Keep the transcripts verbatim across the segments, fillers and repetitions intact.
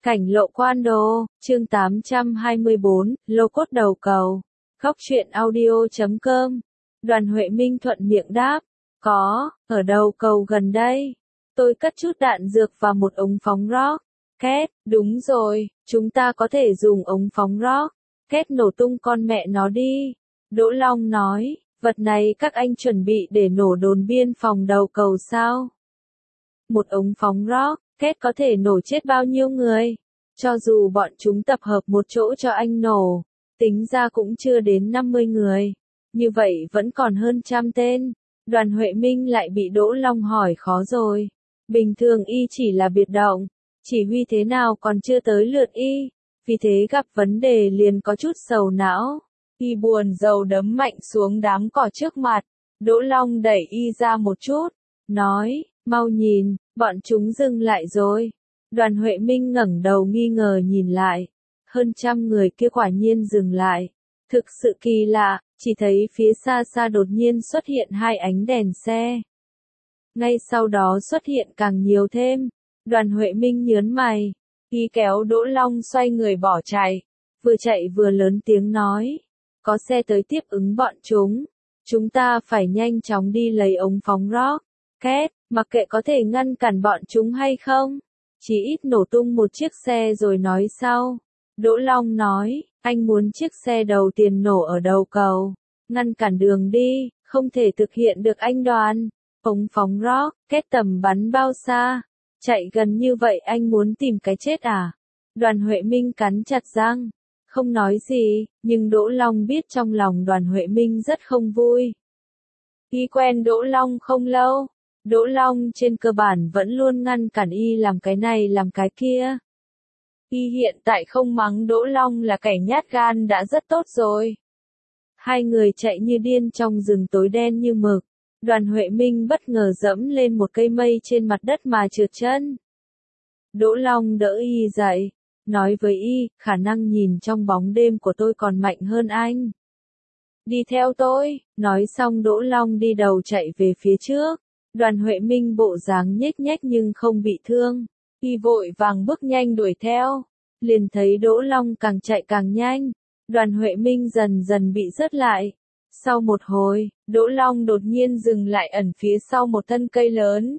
Cảnh lộ quan đô, chương tám trăm hai mươi bốn, lô cốt đầu cầu. Góc truyện audio chấm com. Đoàn Huệ Minh thuận miệng đáp. Có, ở đầu cầu gần đây. Tôi cất chút đạn dược và một ống phóng rock. Két, đúng rồi, chúng ta có thể dùng ống phóng rock. Két nổ tung con mẹ nó đi. Đỗ Long nói, vật này các anh chuẩn bị để nổ đồn biên phòng đầu cầu sao? Một ống phóng rock, Két có thể nổ chết bao nhiêu người? Cho dù bọn chúng tập hợp một chỗ cho anh nổ, tính ra cũng chưa đến năm mươi người. Như vậy vẫn còn hơn trăm tên. Đoàn Huệ Minh lại bị Đỗ Long hỏi khó rồi. Bình thường y chỉ là biệt động, chỉ huy thế nào còn chưa tới lượt y, vì thế gặp vấn đề liền có chút sầu não. Y buồn rầu đấm mạnh xuống đám cỏ trước mặt. Đỗ Long đẩy y ra một chút, nói, mau nhìn, bọn chúng dừng lại rồi. Đoàn Huệ Minh ngẩng đầu nghi ngờ nhìn lại. Hơn trăm người kia quả nhiên dừng lại. Thực sự kỳ lạ, chỉ thấy phía xa xa đột nhiên xuất hiện hai ánh đèn xe. Ngay sau đó xuất hiện càng nhiều thêm. Đoàn Huệ Minh nhớn mày. Y kéo Đỗ Long xoay người bỏ chạy. Vừa chạy vừa lớn tiếng nói. Có xe tới tiếp ứng bọn chúng. Chúng ta phải nhanh chóng đi lấy ống phóng rock. Két, mặc kệ có thể ngăn cản bọn chúng hay không. Chỉ ít nổ tung một chiếc xe rồi nói sau. Đỗ Long nói, anh muốn chiếc xe đầu tiên nổ ở đầu cầu. Ngăn cản đường đi, không thể thực hiện được anh Đoàn. Ống phóng rock, Két tầm bắn bao xa? Chạy gần như vậy anh muốn tìm cái chết à? Đoàn Huệ Minh cắn chặt răng. Không nói gì, nhưng Đỗ Long biết trong lòng Đoàn Huệ Minh rất không vui. Y quen Đỗ Long không lâu. Đỗ Long trên cơ bản vẫn luôn ngăn cản y làm cái này làm cái kia. Y hiện tại không mắng Đỗ Long là kẻ nhát gan đã rất tốt rồi. Hai người chạy như điên trong rừng tối đen như mực. Đoàn Huệ Minh bất ngờ dẫm lên một cây mây trên mặt đất mà trượt chân. Đỗ Long đỡ y dậy, nói với y, khả năng nhìn trong bóng đêm của tôi còn mạnh hơn anh. Đi theo tôi, nói xong Đỗ Long đi đầu chạy về phía trước. Đoàn Huệ Minh bộ dáng nhếch nhếch nhưng không bị thương. Y vội vàng bước nhanh đuổi theo. Liền thấy Đỗ Long càng chạy càng nhanh. Đoàn Huệ Minh dần dần bị rớt lại. Sau một hồi, Đỗ Long đột nhiên dừng lại ẩn phía sau một thân cây lớn.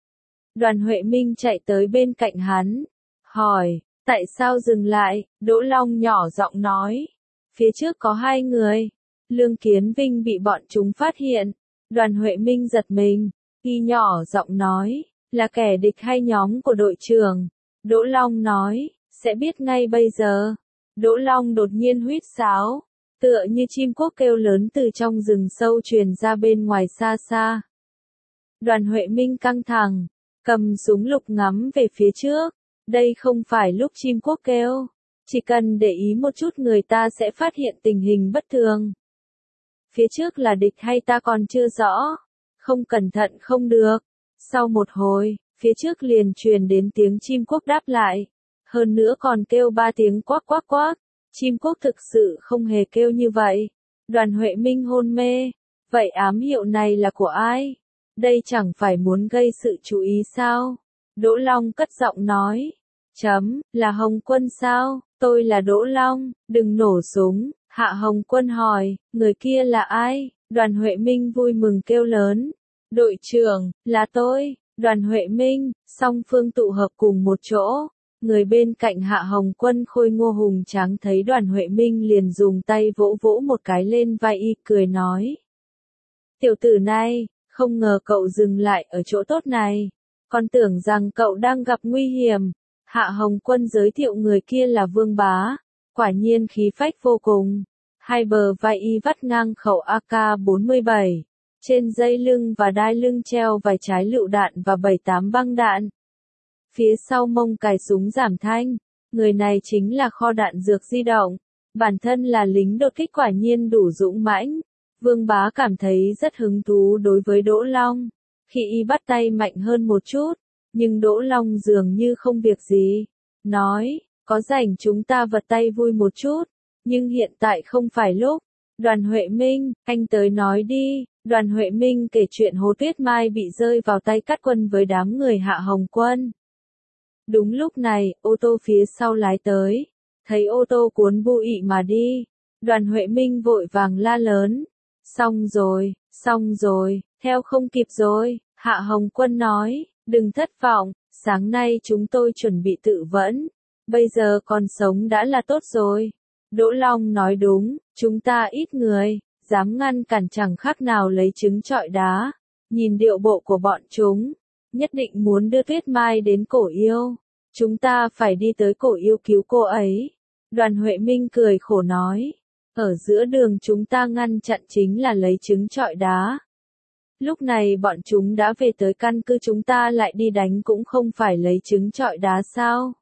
Đoàn Huệ Minh chạy tới bên cạnh hắn. Hỏi, tại sao dừng lại? Đỗ Long nhỏ giọng nói. Phía trước có hai người. Lương Kiến Vinh bị bọn chúng phát hiện. Đoàn Huệ Minh giật mình. Y nhỏ giọng nói, là kẻ địch hay nhóm của đội trưởng? Đỗ Long nói, sẽ biết ngay bây giờ. Đỗ Long đột nhiên huýt sáo, tựa như chim cút kêu lớn từ trong rừng sâu truyền ra bên ngoài xa xa. Đoàn Huệ Minh căng thẳng, cầm súng lục ngắm về phía trước. Đây không phải lúc chim cút kêu, chỉ cần để ý một chút người ta sẽ phát hiện tình hình bất thường. Phía trước là địch hay ta còn chưa rõ. Không cẩn thận không được. Sau một hồi, phía trước liền truyền đến tiếng chim cút đáp lại. Hơn nữa còn kêu ba tiếng quắc quắc quắc. Chim cút thực sự không hề kêu như vậy. Đoàn Huệ Minh hôn mê. Vậy ám hiệu này là của ai? Đây chẳng phải muốn gây sự chú ý sao? Đỗ Long cất giọng nói. Chấm, là Hồng Quân sao? Tôi là Đỗ Long, đừng nổ súng. Hạ Hồng Quân hỏi, người kia là ai? Đoàn Huệ Minh vui mừng kêu lớn. Đội trưởng, là tôi. Đoàn Huệ Minh, song phương tụ hợp cùng một chỗ. Người bên cạnh Hạ Hồng Quân khôi ngô hùng tráng thấy Đoàn Huệ Minh liền dùng tay vỗ vỗ một cái lên vai y cười nói. Tiểu tử này, không ngờ cậu dừng lại ở chỗ tốt này. Còn tưởng rằng cậu đang gặp nguy hiểm. Hạ Hồng Quân giới thiệu người kia là Vương Bá. Quả nhiên khí phách vô cùng. Hai bờ vai y vắt ngang khẩu A K bốn mươi bảy. Trên dây lưng và đai lưng treo vài trái lựu đạn và bảy tám băng đạn. Phía sau mông cài súng giảm thanh. Người này chính là kho đạn dược di động. Bản thân là lính đột kích quả nhiên đủ dũng mãnh. Vương Bá cảm thấy rất hứng thú đối với Đỗ Long. Khi y bắt tay mạnh hơn một chút. Nhưng Đỗ Long dường như không việc gì. Nói, có rảnh chúng ta vật tay vui một chút. Nhưng hiện tại không phải lúc. Đoàn Huệ Minh, anh tới nói đi. Đoàn Huệ Minh kể chuyện Hồ Tuyết Mai bị rơi vào tay Cát Quân với đám người Hạ Hồng Quân. Đúng lúc này, ô tô phía sau lái tới. Thấy ô tô cuốn bụi mà đi. Đoàn Huệ Minh vội vàng la lớn. Xong rồi, xong rồi, theo không kịp rồi. Hạ Hồng Quân nói, đừng thất vọng, sáng nay chúng tôi chuẩn bị tự vẫn. Bây giờ còn sống đã là tốt rồi. Đỗ Long nói đúng, chúng ta ít người, dám ngăn cản chẳng khác nào lấy trứng trọi đá. Nhìn điệu bộ của bọn chúng, nhất định muốn đưa Tuyết Mai đến Cổ Yêu. Chúng ta phải đi tới Cổ Yêu cứu cô ấy. Đoàn Huệ Minh cười khổ nói, ở giữa đường chúng ta ngăn chặn chính là lấy trứng trọi đá. Lúc này bọn chúng đã về tới căn cứ, chúng ta lại đi đánh cũng không phải lấy trứng trọi đá sao?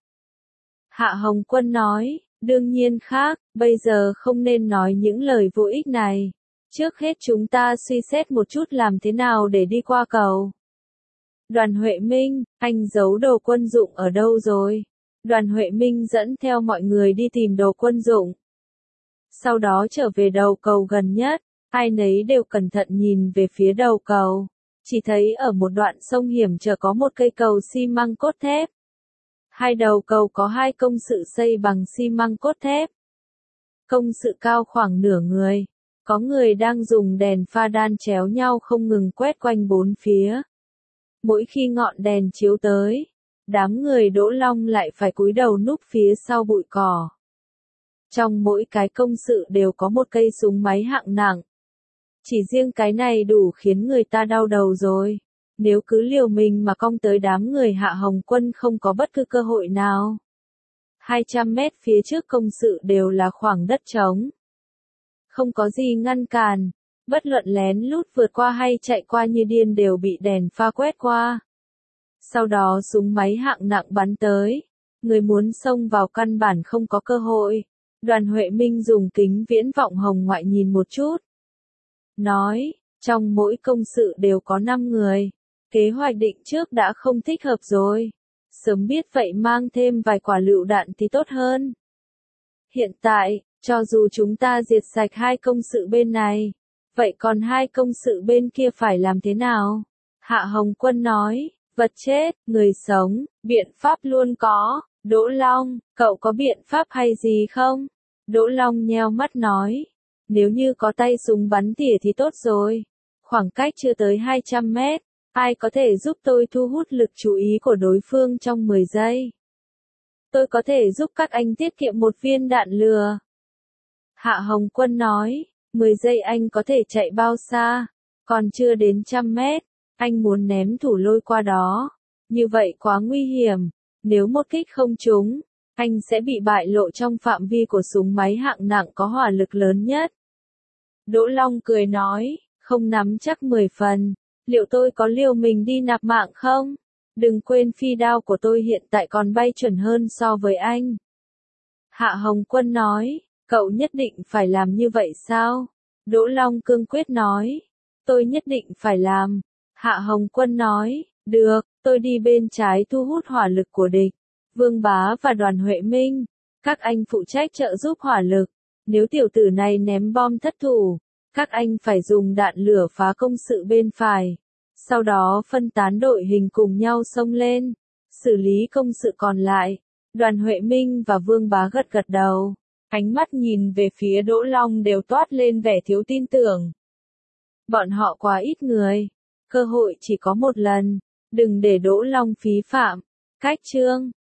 Hạ Hồng Quân nói, đương nhiên khác, bây giờ không nên nói những lời vô ích này. Trước hết chúng ta suy xét một chút làm thế nào để đi qua cầu. Đoàn Huệ Minh, anh giấu đồ quân dụng ở đâu rồi? Đoàn Huệ Minh dẫn theo mọi người đi tìm đồ quân dụng. Sau đó trở về đầu cầu gần nhất, ai nấy đều cẩn thận nhìn về phía đầu cầu. Chỉ thấy ở một đoạn sông hiểm trở có một cây cầu xi măng cốt thép. Hai đầu cầu có hai công sự xây bằng xi măng cốt thép. Công sự cao khoảng nửa người. Có người đang dùng đèn pha đan chéo nhau không ngừng quét quanh bốn phía. Mỗi khi ngọn đèn chiếu tới, đám người Đỗ Long lại phải cúi đầu núp phía sau bụi cỏ. Trong mỗi cái công sự đều có một cây súng máy hạng nặng. Chỉ riêng cái này đủ khiến người ta đau đầu rồi. Nếu cứ liều mình mà cong tới đám người Hạ Hồng Quân không có bất cứ cơ hội nào. hai trăm mét phía trước công sự đều là khoảng đất trống. Không có gì ngăn cản. Bất luận lén lút vượt qua hay chạy qua như điên đều bị đèn pha quét qua. Sau đó súng máy hạng nặng bắn tới. Người muốn xông vào căn bản không có cơ hội. Đoàn Huệ Minh dùng kính viễn vọng hồng ngoại nhìn một chút. Nói, trong mỗi công sự đều có năm người. Kế hoạch định trước đã không thích hợp rồi. Sớm biết vậy mang thêm vài quả lựu đạn thì tốt hơn. Hiện tại, cho dù chúng ta diệt sạch hai công sự bên này, vậy còn hai công sự bên kia phải làm thế nào? Hạ Hồng Quân nói, vật chết, người sống, biện pháp luôn có. Đỗ Long, cậu có biện pháp hay gì không? Đỗ Long nheo mắt nói, nếu như có tay súng bắn tỉa thì tốt rồi. Khoảng cách chưa tới hai trăm mét, ai có thể giúp tôi thu hút lực chú ý của đối phương trong mười giây? Tôi có thể giúp các anh tiết kiệm một viên đạn lừa. Hạ Hồng Quân nói, mười giây anh có thể chạy bao xa? Còn chưa đến trăm mét, anh muốn ném thủ lôi qua đó. Như vậy quá nguy hiểm, nếu một kích không trúng, anh sẽ bị bại lộ trong phạm vi của súng máy hạng nặng có hỏa lực lớn nhất. Đỗ Long cười nói, không nắm chắc mười phần, liệu tôi có liều mình đi nạp mạng không? Đừng quên phi đao của tôi hiện tại còn bay chuẩn hơn so với anh. Hạ Hồng Quân nói, cậu nhất định phải làm như vậy sao? Đỗ Long cương quyết nói, tôi nhất định phải làm. Hạ Hồng Quân nói, được, tôi đi bên trái thu hút hỏa lực của địch. Vương Bá và Đoàn Huệ Minh, các anh phụ trách trợ giúp hỏa lực. Nếu tiểu tử này ném bom thất thủ, các anh phải dùng đạn lửa phá công sự bên phải. Sau đó phân tán đội hình cùng nhau xông lên, xử lý công sự còn lại. Đoàn Huệ Minh và Vương Bá gật gật đầu, ánh mắt nhìn về phía Đỗ Long đều toát lên vẻ thiếu tin tưởng. Bọn họ quá ít người, cơ hội chỉ có một lần, đừng để Đỗ Long phí phạm. Cách chương